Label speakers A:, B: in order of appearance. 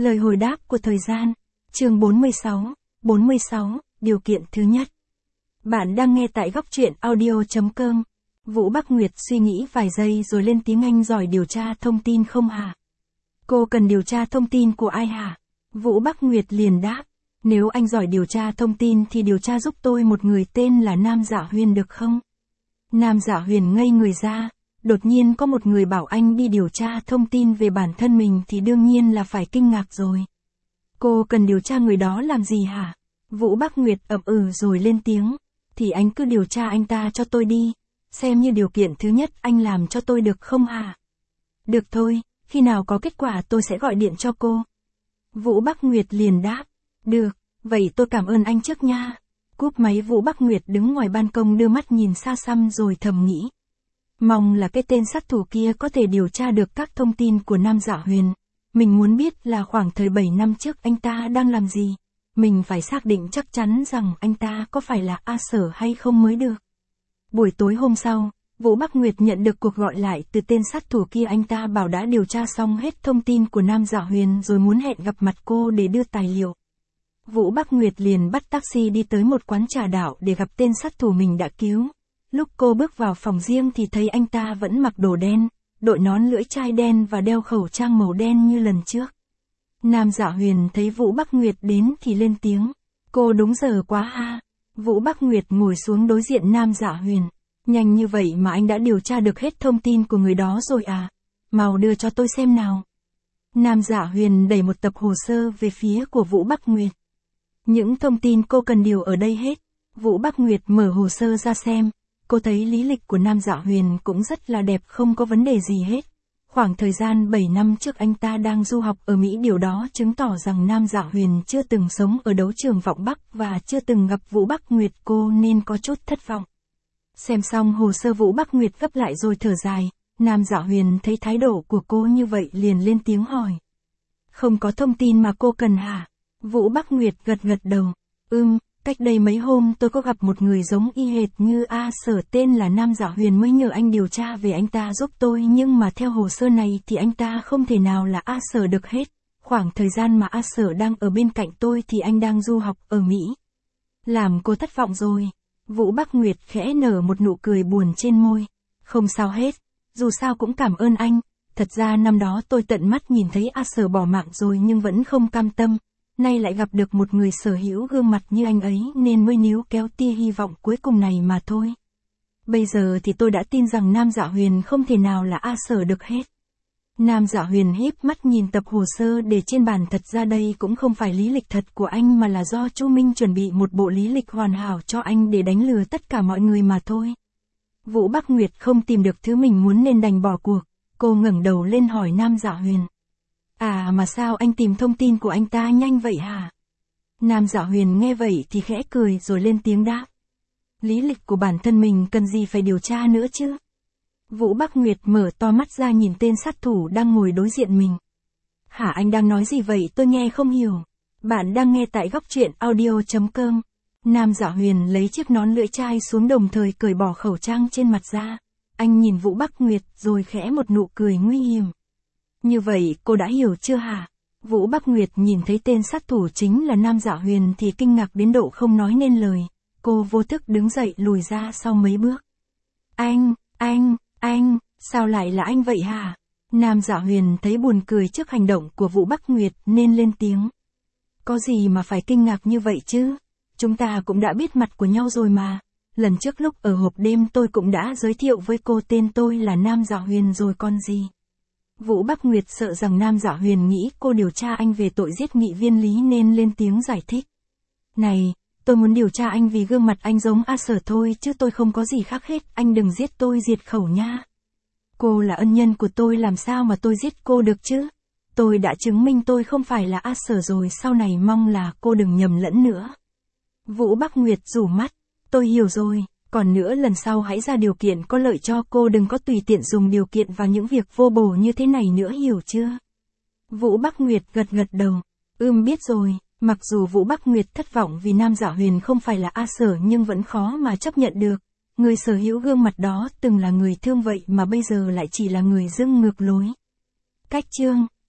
A: Lời hồi đáp của thời gian. Chương 46, điều kiện thứ nhất. Bạn đang nghe tại góc truyện audio.com. Vũ Bắc Nguyệt suy nghĩ vài giây rồi lên tiếng: anh giỏi điều tra thông tin không hả? Cô cần điều tra thông tin của ai hả? Vũ Bắc Nguyệt liền đáp. Nếu anh giỏi điều tra thông tin thì điều tra giúp tôi một người tên là Nam Dạ Huyền được không? Nam Dạ Huyền ngây người ra. Đột nhiên có một người bảo anh đi điều tra thông tin về bản thân mình thì đương nhiên là phải kinh ngạc rồi. Cô cần điều tra người đó làm gì hả? Vũ Bắc Nguyệt ậm ừ rồi lên tiếng. Thì anh cứ điều tra anh ta cho tôi đi. Xem như điều kiện thứ nhất anh làm cho tôi được không hả? Được thôi, khi nào có kết quả tôi sẽ gọi điện cho cô. Vũ Bắc Nguyệt liền đáp. Được, vậy tôi cảm ơn anh trước nha. Cúp máy Vũ Bắc Nguyệt đứng ngoài ban công đưa mắt nhìn xa xăm rồi thầm nghĩ. Mong là cái tên sát thủ kia có thể điều tra được các thông tin của Nam Dạ Huyền. Mình muốn biết là khoảng thời 7 năm trước anh ta đang làm gì. Mình phải xác định chắc chắn rằng anh ta có phải là A Sở hay không mới được. Buổi tối hôm sau, Vũ Bắc Nguyệt nhận được cuộc gọi lại từ tên sát thủ kia. Anh ta bảo đã điều tra xong hết thông tin của Nam Dạ Huyền rồi muốn hẹn gặp mặt cô để đưa tài liệu. Vũ Bắc Nguyệt liền bắt taxi đi tới một quán trà đảo để gặp tên sát thủ mình đã cứu. Lúc cô bước vào phòng riêng thì thấy anh ta vẫn mặc đồ đen, đội nón lưỡi chai đen và đeo khẩu trang màu đen như lần trước. Nam Dạ Huyền thấy Vũ Bắc Nguyệt đến thì lên tiếng. Cô đúng giờ quá ha. Vũ Bắc Nguyệt ngồi xuống đối diện Nam Dạ Huyền. Nhanh như vậy mà anh đã điều tra được hết thông tin của người đó rồi à? Mau đưa cho tôi xem nào. Nam Dạ Huyền đẩy một tập hồ sơ về phía của Vũ Bắc Nguyệt. Những thông tin cô cần điều ở đây hết. Vũ Bắc Nguyệt mở hồ sơ ra xem. Cô thấy lý lịch của Nam Dạ Huyền cũng rất là đẹp, không có vấn đề gì hết. Khoảng thời gian 7 năm trước anh ta đang du học ở Mỹ, điều đó chứng tỏ rằng Nam Dạ Huyền chưa từng sống ở đấu trường Vọng Bắc và chưa từng gặp Vũ Bắc Nguyệt, cô nên có chút thất vọng. Xem xong hồ sơ Vũ Bắc Nguyệt gấp lại rồi thở dài, Nam Dạ Huyền thấy thái độ của cô như vậy liền lên tiếng hỏi. Không có thông tin mà cô cần hả? Vũ Bắc Nguyệt gật đầu. Cách đây mấy hôm tôi có gặp một người giống y hệt như A Sở tên là Nam Dạ Huyền mới nhờ anh điều tra về anh ta giúp tôi, nhưng mà theo hồ sơ này thì anh ta không thể nào là A Sở được hết. Khoảng thời gian mà A Sở đang ở bên cạnh tôi thì anh đang du học ở Mỹ. Làm cô thất vọng rồi. Vũ Bắc Nguyệt khẽ nở một nụ cười buồn trên môi. Không sao hết, dù sao cũng cảm ơn anh. Thật ra năm đó tôi tận mắt nhìn thấy A Sở bỏ mạng rồi nhưng vẫn không cam tâm. Nay lại gặp được một người sở hữu gương mặt như anh ấy nên mới níu kéo tia hy vọng cuối cùng này mà thôi. Bây giờ thì tôi đã tin rằng Nam Dạ Huyền không thể nào là A Sở được hết. Nam Dạ Huyền híp mắt nhìn tập hồ sơ để trên bàn. Thật ra đây cũng không phải lý lịch thật của anh mà là do Chu Minh chuẩn bị một bộ lý lịch hoàn hảo cho anh để đánh lừa tất cả mọi người mà thôi. Vũ Bắc Nguyệt không tìm được thứ mình muốn nên đành bỏ cuộc. Cô ngẩng đầu lên hỏi Nam Dạ Huyền. À mà sao anh tìm thông tin của anh ta nhanh vậy hả? Nam Dạ Huyền nghe vậy thì khẽ cười rồi lên tiếng đáp. Lý lịch của bản thân mình cần gì phải điều tra nữa chứ? Vũ Bắc Nguyệt mở to mắt ra nhìn tên sát thủ đang ngồi đối diện mình. Hả, anh đang nói gì vậy, tôi nghe không hiểu. Bạn đang nghe tại góc truyện audio.com. Nam Dạ Huyền lấy chiếc nón lưỡi chai xuống đồng thời cởi bỏ khẩu trang trên mặt ra. Anh nhìn Vũ Bắc Nguyệt rồi khẽ một nụ cười nguy hiểm. Như vậy cô đã hiểu chưa hả? Vũ Bắc Nguyệt nhìn thấy tên sát thủ chính là Nam Dạ Huyền thì kinh ngạc đến độ không nói nên lời. Cô vô thức đứng dậy lùi ra sau mấy bước. Anh, sao lại là anh vậy hả? Nam Dạ Huyền thấy buồn cười trước hành động của Vũ Bắc Nguyệt nên lên tiếng. Có gì mà phải kinh ngạc như vậy chứ? Chúng ta cũng đã biết mặt của nhau rồi mà. Lần trước lúc ở hộp đêm tôi cũng đã giới thiệu với cô tên tôi là Nam Dạ Huyền rồi còn gì. Vũ Bắc Nguyệt sợ rằng Nam Dạ Huyền nghĩ cô điều tra anh về tội giết nghị viên Lý nên lên tiếng giải thích. Này, tôi muốn điều tra anh vì gương mặt anh giống A Sở thôi chứ tôi không có gì khác hết, anh đừng giết tôi diệt khẩu nha. Cô là ân nhân của tôi, làm sao mà tôi giết cô được chứ? Tôi đã chứng minh tôi không phải là A Sở rồi, sau này mong là cô đừng nhầm lẫn nữa. Vũ Bắc Nguyệt rủ mắt, tôi hiểu rồi. Còn nữa lần sau hãy ra điều kiện có lợi cho cô, đừng có tùy tiện dùng điều kiện vào những việc vô bổ như thế này nữa, hiểu chưa? Vũ Bắc Nguyệt gật đầu. Biết rồi. Mặc dù Vũ Bắc Nguyệt thất vọng vì Nam Dạ Huyền không phải là A Sở nhưng vẫn khó mà chấp nhận được. Người sở hữu gương mặt đó từng là người thương vậy mà bây giờ lại chỉ là người dưng ngược lối. Cách chương